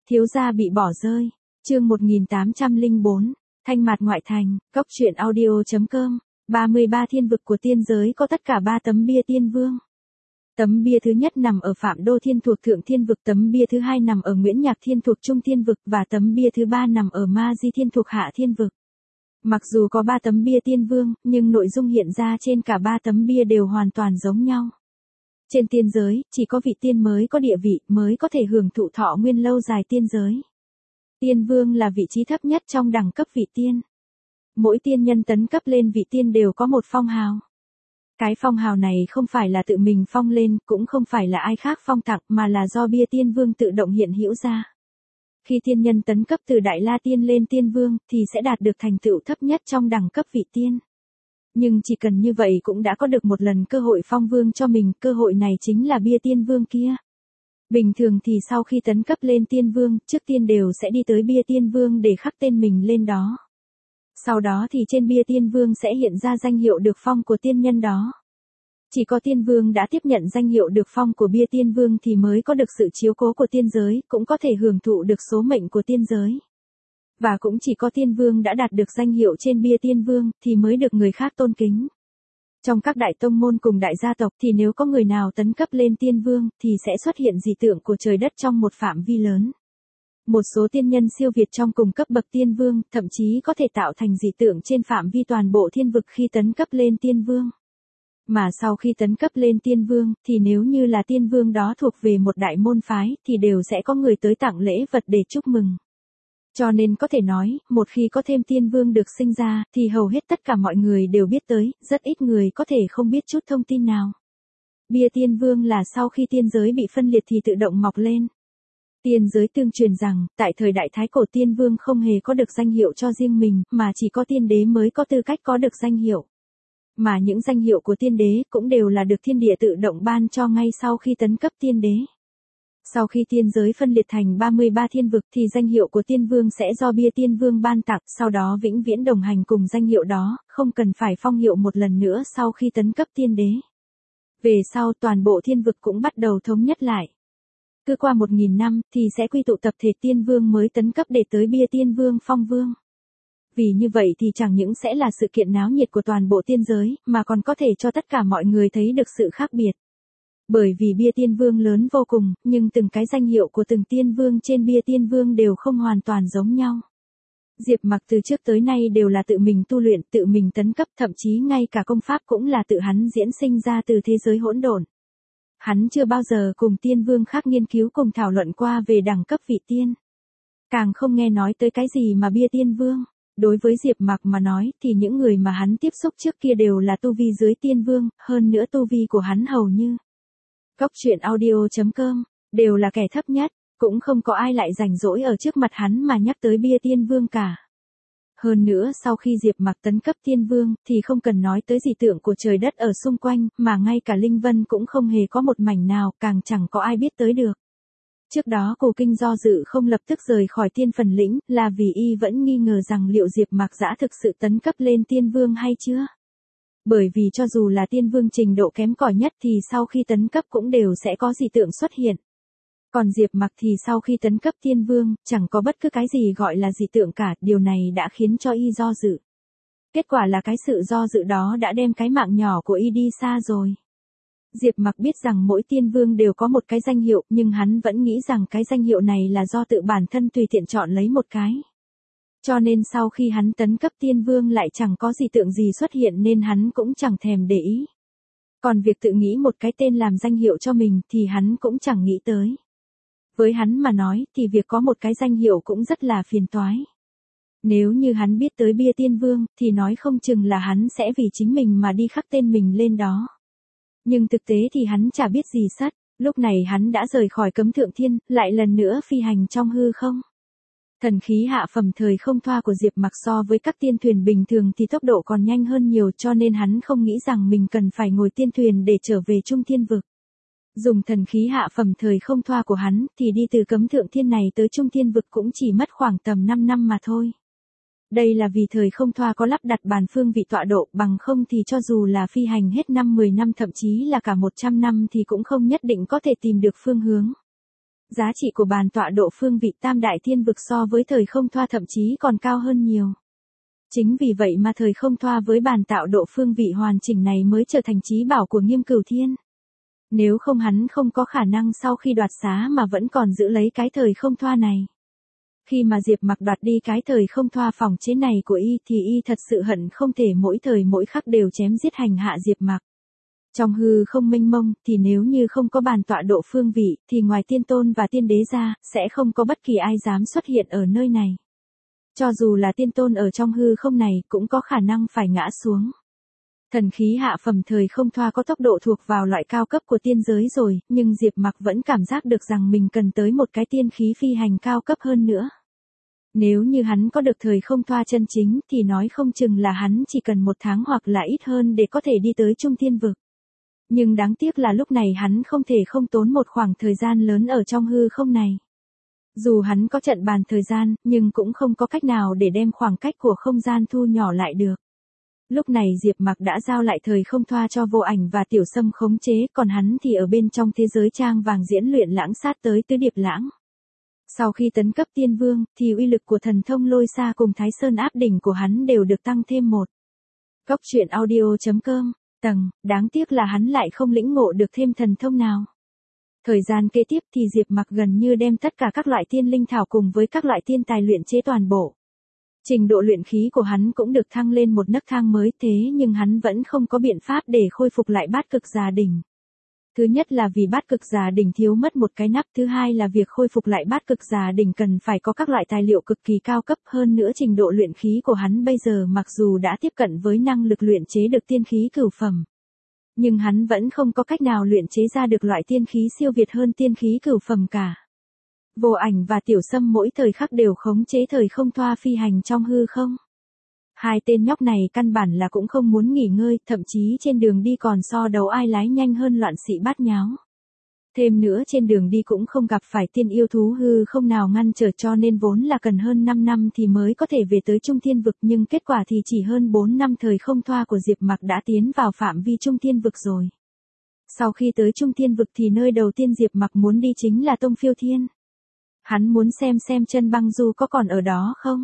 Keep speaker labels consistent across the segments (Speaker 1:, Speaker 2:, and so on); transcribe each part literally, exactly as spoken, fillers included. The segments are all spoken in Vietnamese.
Speaker 1: Thiếu gia bị bỏ rơi. Chương một nghìn tám trăm lẻ bốn. Thanh Mạt ngoại thành. Cốc truyện audio chấm com. ba mươi ba thiên vực của tiên giới có tất cả ba tấm bia tiên vương. Tấm bia thứ nhất nằm ở Phạm Đô Thiên thuộc Thượng Thiên vực, tấm bia thứ hai nằm ở Nguyễn Nhạc Thiên thuộc Trung Thiên vực và tấm bia thứ ba nằm ở Ma Di Thiên thuộc Hạ Thiên vực. Mặc dù có ba tấm bia tiên vương, nhưng nội dung hiện ra trên cả ba tấm bia đều hoàn toàn giống nhau. Trên tiên giới, chỉ có vị tiên mới có địa vị, mới có thể hưởng thụ thọ nguyên lâu dài tiên giới. Tiên vương là vị trí thấp nhất trong đẳng cấp vị tiên. Mỗi tiên nhân tấn cấp lên vị tiên đều có một phong hào. Cái phong hào này không phải là tự mình phong lên, cũng không phải là ai khác phong tặng, mà là do bia tiên vương tự động hiện hữu ra. Khi tiên nhân tấn cấp từ Đại La Tiên lên tiên vương, thì sẽ đạt được thành tựu thấp nhất trong đẳng cấp vị tiên. Nhưng chỉ cần như vậy cũng đã có được một lần cơ hội phong vương cho mình, cơ hội này chính là bia tiên vương kia. Bình thường thì sau khi tấn cấp lên tiên vương, trước tiên đều sẽ đi tới bia tiên vương để khắc tên mình lên đó. Sau đó thì trên bia tiên vương sẽ hiện ra danh hiệu được phong của tiên nhân đó. Chỉ có tiên vương đã tiếp nhận danh hiệu được phong của bia tiên vương thì mới có được sự chiếu cố của tiên giới, cũng có thể hưởng thụ được số mệnh của tiên giới. Và cũng chỉ có tiên vương đã đạt được danh hiệu trên bia tiên vương thì mới được người khác tôn kính. Trong các đại tông môn cùng đại gia tộc thì nếu có người nào tấn cấp lên tiên vương thì sẽ xuất hiện dị tượng của trời đất trong một phạm vi lớn. Một số tiên nhân siêu việt trong cùng cấp bậc tiên vương, thậm chí có thể tạo thành dị tượng trên phạm vi toàn bộ thiên vực khi tấn cấp lên tiên vương. Mà sau khi tấn cấp lên tiên vương, thì nếu như là tiên vương đó thuộc về một đại môn phái, thì đều sẽ có người tới tặng lễ vật để chúc mừng. Cho nên có thể nói, một khi có thêm tiên vương được sinh ra, thì hầu hết tất cả mọi người đều biết tới, rất ít người có thể không biết chút thông tin nào. Bia tiên vương là sau khi tiên giới bị phân liệt thì tự động mọc lên. Tiên giới tương truyền rằng, tại thời đại Thái Cổ tiên vương không hề có được danh hiệu cho riêng mình, mà chỉ có tiên đế mới có tư cách có được danh hiệu. Mà những danh hiệu của tiên đế cũng đều là được thiên địa tự động ban cho ngay sau khi tấn cấp tiên đế. Sau khi tiên giới phân liệt thành ba mươi ba thiên vực thì danh hiệu của tiên vương sẽ do bia tiên vương ban tặng, sau đó vĩnh viễn đồng hành cùng danh hiệu đó, không cần phải phong hiệu một lần nữa sau khi tấn cấp tiên đế. Về sau toàn bộ thiên vực cũng bắt đầu thống nhất lại. Cứ qua một nghìn năm thì sẽ quy tụ tập thể tiên vương mới tấn cấp để tới bia tiên vương phong vương. Vì như vậy thì chẳng những sẽ là sự kiện náo nhiệt của toàn bộ tiên giới, mà còn có thể cho tất cả mọi người thấy được sự khác biệt. Bởi vì bia tiên vương lớn vô cùng, nhưng từng cái danh hiệu của từng tiên vương trên bia tiên vương đều không hoàn toàn giống nhau. Diệp Mặc từ trước tới nay đều là tự mình tu luyện, tự mình tấn cấp, thậm chí ngay cả công pháp cũng là tự hắn diễn sinh ra từ thế giới hỗn độn. Hắn chưa bao giờ cùng tiên vương khác nghiên cứu cùng thảo luận qua về đẳng cấp vị tiên. Càng không nghe nói tới cái gì mà bia tiên vương. Đối với Diệp Mặc mà nói thì những người mà hắn tiếp xúc trước kia đều là tu vi dưới tiên vương, hơn nữa tu vi của hắn hầu như. Cốc truyện audio chấm com, đều là kẻ thấp nhất, cũng không có ai lại rảnh rỗi ở trước mặt hắn mà nhắc tới bia tiên vương cả. Hơn nữa sau khi Diệp Mặc tấn cấp tiên vương thì không cần nói tới dị tượng của trời đất ở xung quanh, mà ngay cả linh vân cũng không hề có một mảnh nào, càng chẳng có ai biết tới được. Trước đó Cổ Kinh do dự không lập tức rời khỏi tiên phần lĩnh, là vì y vẫn nghi ngờ rằng liệu Diệp Mặc dã thực sự tấn cấp lên tiên vương hay chưa. Bởi vì cho dù là tiên vương trình độ kém cỏi nhất thì sau khi tấn cấp cũng đều sẽ có dị tượng xuất hiện. Còn Diệp Mặc thì sau khi tấn cấp tiên vương, chẳng có bất cứ cái gì gọi là dị tượng cả, điều này đã khiến cho y do dự. Kết quả là cái sự do dự đó đã đem cái mạng nhỏ của y đi xa rồi. Diệp Mặc biết rằng mỗi tiên vương đều có một cái danh hiệu, nhưng hắn vẫn nghĩ rằng cái danh hiệu này là do tự bản thân tùy tiện chọn lấy một cái. Cho nên sau khi hắn tấn cấp tiên vương lại chẳng có dị tượng gì xuất hiện nên hắn cũng chẳng thèm để ý. Còn việc tự nghĩ một cái tên làm danh hiệu cho mình thì hắn cũng chẳng nghĩ tới. Với hắn mà nói thì việc có một cái danh hiệu cũng rất là phiền toái. Nếu như hắn biết tới bia tiên vương thì nói không chừng là hắn sẽ vì chính mình mà đi khắc tên mình lên đó. Nhưng thực tế thì hắn chả biết gì sất, lúc này hắn đã rời khỏi cấm thượng thiên, lại lần nữa phi hành trong hư không. Thần khí hạ phẩm thời không thoa của Diệp Mặc so với các tiên thuyền bình thường thì tốc độ còn nhanh hơn nhiều, cho nên hắn không nghĩ rằng mình cần phải ngồi tiên thuyền để trở về trung thiên vực. Dùng thần khí hạ phẩm thời không thoa của hắn thì đi từ cấm thượng thiên này tới trung thiên vực cũng chỉ mất khoảng tầm năm năm mà thôi. Đây là vì thời không thoa có lắp đặt bàn phương vị tọa độ, bằng không thì cho dù là phi hành hết năm mười năm thậm chí là cả một trăm năm thì cũng không nhất định có thể tìm được phương hướng. Giá trị của bàn tọa độ phương vị tam đại thiên vực so với thời không thoa thậm chí còn cao hơn nhiều. Chính vì vậy mà thời không thoa với bàn tạo độ phương vị hoàn chỉnh này mới trở thành chí bảo của Nghiêm Cửu Thiên. Nếu không hắn không có khả năng sau khi đoạt xá mà vẫn còn giữ lấy cái thời không thoa này. Khi mà Diệp Mặc đoạt đi cái thời không thoa phòng chế này của y thì y thật sự hận không thể mỗi thời mỗi khắc đều chém giết hành hạ Diệp Mặc. Trong hư không mênh mông thì nếu như không có bàn tọa độ phương vị thì ngoài tiên tôn và tiên đế ra sẽ không có bất kỳ ai dám xuất hiện ở nơi này. Cho dù là tiên tôn ở trong hư không này cũng có khả năng phải ngã xuống. Thần khí hạ phẩm thời không thoa có tốc độ thuộc vào loại cao cấp của tiên giới rồi, nhưng Diệp Mặc vẫn cảm giác được rằng mình cần tới một cái tiên khí phi hành cao cấp hơn nữa. Nếu như hắn có được thời không thoa chân chính thì nói không chừng là hắn chỉ cần một tháng hoặc là ít hơn để có thể đi tới Trung Thiên Vực. Nhưng đáng tiếc là lúc này hắn không thể không tốn một khoảng thời gian lớn ở trong hư không này. Dù hắn có trận bàn thời gian, nhưng cũng không có cách nào để đem khoảng cách của không gian thu nhỏ lại được. Lúc này Diệp Mặc đã giao lại thời không thoa cho Vô Ảnh và Tiểu Sâm khống chế, còn hắn thì ở bên trong thế giới trang vàng diễn luyện lãng sát tới tứ điệp lãng. Sau khi tấn cấp tiên vương, thì uy lực của thần thông lôi xa cùng Thái Sơn áp đỉnh của hắn đều được tăng thêm một. Góc truyện audio chấm com, tầng, đáng tiếc là hắn lại không lĩnh ngộ được thêm thần thông nào. Thời gian kế tiếp thì Diệp Mặc gần như đem tất cả các loại tiên linh thảo cùng với các loại tiên tài luyện chế toàn bộ. Trình độ luyện khí của hắn cũng được thăng lên một nấc thang mới, thế nhưng hắn vẫn không có biện pháp để khôi phục lại bát cực già đỉnh. Thứ nhất là vì bát cực già đỉnh thiếu mất một cái nắp, thứ hai là việc khôi phục lại bát cực già đỉnh cần phải có các loại tài liệu cực kỳ cao cấp, hơn nữa trình độ luyện khí của hắn bây giờ mặc dù đã tiếp cận với năng lực luyện chế được tiên khí cửu phẩm. Nhưng hắn vẫn không có cách nào luyện chế ra được loại tiên khí siêu việt hơn tiên khí cửu phẩm cả. Vô Ảnh và Tiểu Sâm mỗi thời khắc đều khống chế thời không thoa phi hành trong hư không. Hai tên nhóc này căn bản là cũng không muốn nghỉ ngơi, thậm chí trên đường đi còn so đấu ai lái nhanh hơn loạn xị bát nháo. Thêm nữa trên đường đi cũng không gặp phải tiên yêu thú hư không nào ngăn trở, cho nên vốn là cần hơn năm năm thì mới có thể về tới Trung Thiên Vực, nhưng kết quả thì chỉ hơn bốn năm thời không thoa của Diệp Mặc đã tiến vào phạm vi Trung Thiên Vực rồi. Sau khi tới Trung Thiên Vực thì nơi đầu tiên Diệp Mặc muốn đi chính là Tông Phiêu Thiên. Hắn muốn xem xem chân băng du có còn ở đó không.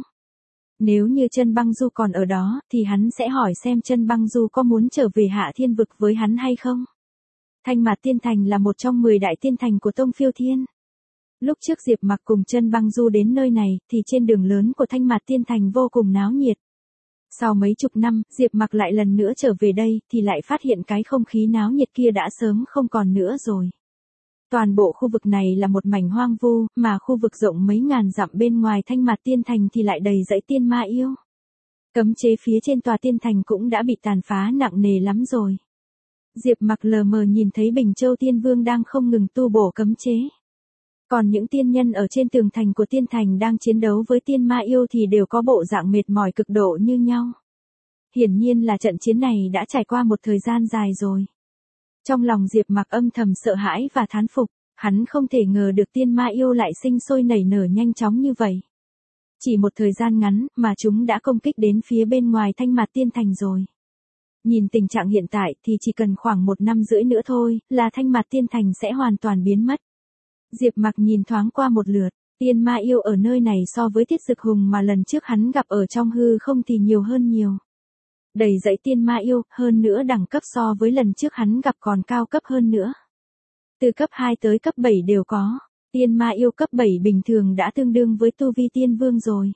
Speaker 1: Nếu như chân băng du còn ở đó thì hắn sẽ hỏi xem chân băng du có muốn trở về Hạ Thiên Vực với hắn hay không. Thanh Mạt Tiên Thành là một trong mười đại tiên thành của Tông Phiêu Thiên. Lúc trước Diệp Mặc cùng chân băng du đến nơi này thì trên đường lớn của Thanh Mạt Tiên Thành vô cùng náo nhiệt. Sau mấy chục năm, Diệp Mặc lại lần nữa trở về đây thì lại phát hiện cái không khí náo nhiệt kia đã sớm không còn nữa rồi. Toàn bộ khu vực này là một mảnh hoang vu, mà khu vực rộng mấy ngàn dặm bên ngoài Thanh Mạt Tiên Thành thì lại đầy dãy tiên ma yêu. Cấm chế phía trên tòa tiên thành cũng đã bị tàn phá nặng nề lắm rồi. Diệp Mặc lờ mờ nhìn thấy Bình Châu Tiên Vương đang không ngừng tu bổ cấm chế. Còn những tiên nhân ở trên tường thành của tiên thành đang chiến đấu với tiên ma yêu thì đều có bộ dạng mệt mỏi cực độ như nhau. Hiển nhiên là trận chiến này đã trải qua một thời gian dài rồi. Trong lòng Diệp Mặc âm thầm sợ hãi và thán phục, hắn không thể ngờ được tiên ma yêu lại sinh sôi nảy nở nhanh chóng như vậy. Chỉ một thời gian ngắn mà chúng đã công kích đến phía bên ngoài Thanh Mạt Tiên Thành rồi. Nhìn tình trạng hiện tại thì chỉ cần khoảng một năm rưỡi nữa thôi là Thanh Mạt Tiên Thành sẽ hoàn toàn biến mất. Diệp Mặc nhìn thoáng qua một lượt, tiên ma yêu ở nơi này so với Thiết Dực Hùng mà lần trước hắn gặp ở trong hư không thì nhiều hơn nhiều. Đầy dãy tiên ma yêu, hơn nữa đẳng cấp so với lần trước hắn gặp còn cao cấp hơn nữa. Từ cấp hai tới cấp bảy đều có, tiên ma yêu cấp bảy bình thường đã tương đương với tu vi tiên vương rồi.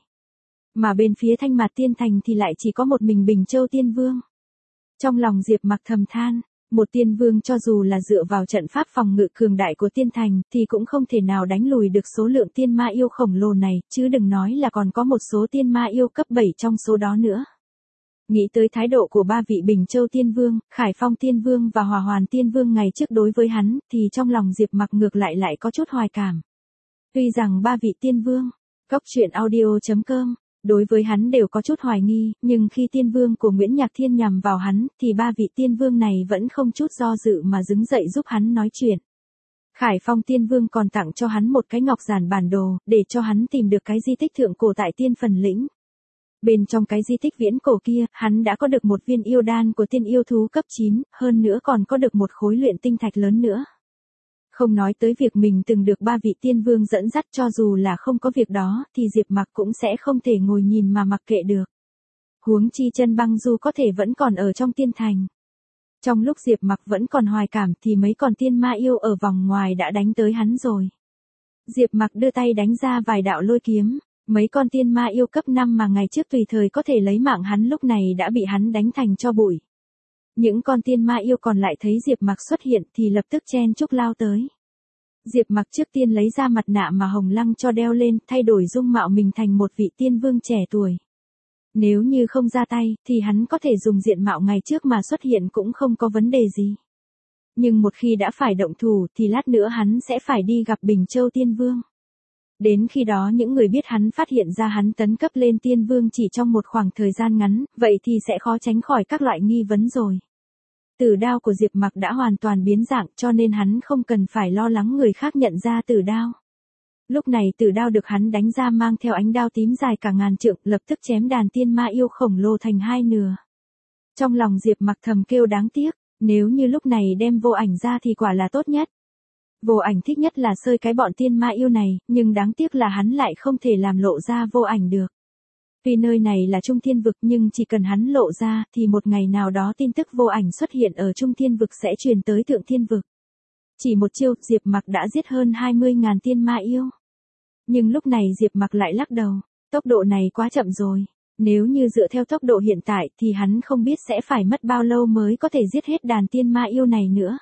Speaker 1: Mà bên phía Thanh Mạt Tiên Thành thì lại chỉ có một mình Bình Châu Tiên Vương. Trong lòng Diệp Mặc thầm than, một tiên vương cho dù là dựa vào trận pháp phòng ngự cường đại của tiên thành thì cũng không thể nào đánh lùi được số lượng tiên ma yêu khổng lồ này, chứ đừng nói là còn có một số tiên ma yêu cấp bảy trong số đó nữa. Nghĩ tới thái độ của ba vị Bình Châu Tiên Vương, Khải Phong Tiên Vương và Hỏa Hoàn Tiên Vương ngày trước đối với hắn, thì trong lòng Diệp Mặc ngược lại lại có chút hoài cảm. Tuy rằng ba vị Tiên Vương, góc truyện audio chấm com, đối với hắn đều có chút hoài nghi, nhưng khi Tiên Vương của Nguyễn Nhạc Thiên nhằm vào hắn, thì ba vị Tiên Vương này vẫn không chút do dự mà đứng dậy giúp hắn nói chuyện. Khải Phong Tiên Vương còn tặng cho hắn một cái ngọc giản bản đồ, để cho hắn tìm được cái di tích thượng cổ tại Tiên Phần Lĩnh. Bên trong cái di tích viễn cổ kia, hắn đã có được một viên yêu đan của tiên yêu thú cấp chín, hơn nữa còn có được một khối luyện tinh thạch lớn nữa. Không nói tới việc mình từng được ba vị tiên vương dẫn dắt, cho dù là không có việc đó, thì Diệp Mặc cũng sẽ không thể ngồi nhìn mà mặc kệ được. Huống chi Chân Băng Du có thể vẫn còn ở trong tiên thành. Trong lúc Diệp Mặc vẫn còn hoài cảm thì mấy con tiên ma yêu ở vòng ngoài đã đánh tới hắn rồi. Diệp Mặc đưa tay đánh ra vài đạo lôi kiếm, mấy con tiên ma yêu cấp năm mà ngày trước tùy thời có thể lấy mạng hắn lúc này đã bị hắn đánh thành tro bụi. Những con tiên ma yêu còn lại thấy Diệp Mặc xuất hiện thì lập tức chen chúc lao tới. Diệp Mặc trước tiên lấy ra mặt nạ mà Hồng Lăng cho đeo lên, thay đổi dung mạo mình thành một vị tiên vương trẻ tuổi. Nếu như không ra tay, thì hắn có thể dùng diện mạo ngày trước mà xuất hiện cũng không có vấn đề gì. Nhưng một khi đã phải động thủ thì lát nữa hắn sẽ phải đi gặp Bình Châu Tiên Vương. Đến khi đó những người biết hắn phát hiện ra hắn tấn cấp lên Tiên Vương chỉ trong một khoảng thời gian ngắn, vậy thì sẽ khó tránh khỏi các loại nghi vấn rồi. Tử đao của Diệp Mặc đã hoàn toàn biến dạng cho nên hắn không cần phải lo lắng người khác nhận ra tử đao. Lúc này tử đao được hắn đánh ra mang theo ánh đao tím dài cả ngàn trượng, lập tức chém đàn tiên ma yêu khổng lồ thành hai nửa. Trong lòng Diệp Mặc thầm kêu đáng tiếc, nếu như lúc này đem vô ảnh ra thì quả là tốt nhất. Vô ảnh thích nhất là sơi cái bọn tiên ma yêu này, nhưng đáng tiếc là hắn lại không thể làm lộ ra vô ảnh được. Tuy nơi này là Trung Thiên Vực nhưng chỉ cần hắn lộ ra thì một ngày nào đó tin tức vô ảnh xuất hiện ở Trung Thiên Vực sẽ truyền tới Thượng Thiên Vực. Chỉ một chiêu, Diệp Mặc đã giết hơn hai mươi nghìn tiên ma yêu. Nhưng lúc này Diệp Mặc lại lắc đầu, tốc độ này quá chậm rồi. Nếu như dựa theo tốc độ hiện tại thì hắn không biết sẽ phải mất bao lâu mới có thể giết hết đàn tiên ma yêu này nữa.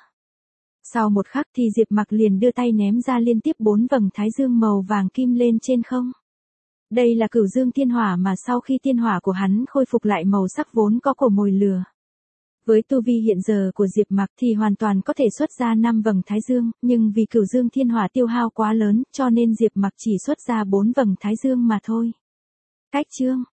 Speaker 1: Sau một khắc thì Diệp Mặc liền đưa tay ném ra liên tiếp bốn vầng thái dương màu vàng kim lên trên không. Đây là Cửu Dương Thiên Hỏa mà sau khi tiên hỏa của hắn khôi phục lại màu sắc vốn có của mồi lửa. Với tu vi hiện giờ của Diệp Mặc thì hoàn toàn có thể xuất ra năm vầng thái dương, nhưng vì Cửu Dương Thiên Hỏa tiêu hao quá lớn cho nên Diệp Mặc chỉ xuất ra bốn vầng thái dương mà thôi. Cách chương